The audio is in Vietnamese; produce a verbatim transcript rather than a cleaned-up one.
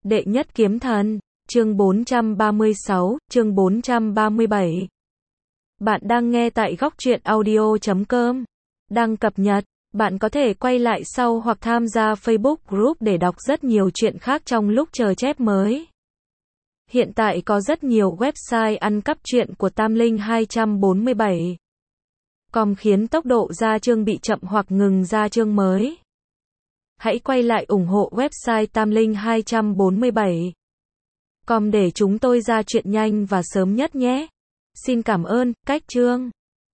Đệ nhất kiếm thần, chương bốn trăm ba mươi sáu, chương bốn trăm ba mươi bảy. Bạn đang nghe tại góc truyện audio chấm com. Đang cập nhật, bạn có thể quay lại sau hoặc tham gia Facebook Group để đọc rất nhiều chuyện khác trong lúc chờ chép mới. Hiện tại có rất nhiều website ăn cắp truyện của Tam Linh hai trăm bốn mươi bảy com khiến tốc độ ra chương bị chậm hoặc ngừng ra chương mới. Hãy quay lại ủng hộ website Tam Linh hai trăm bốn mươi bảy com để chúng tôi ra chuyện nhanh và sớm nhất nhé. Xin cảm ơn, cách chương.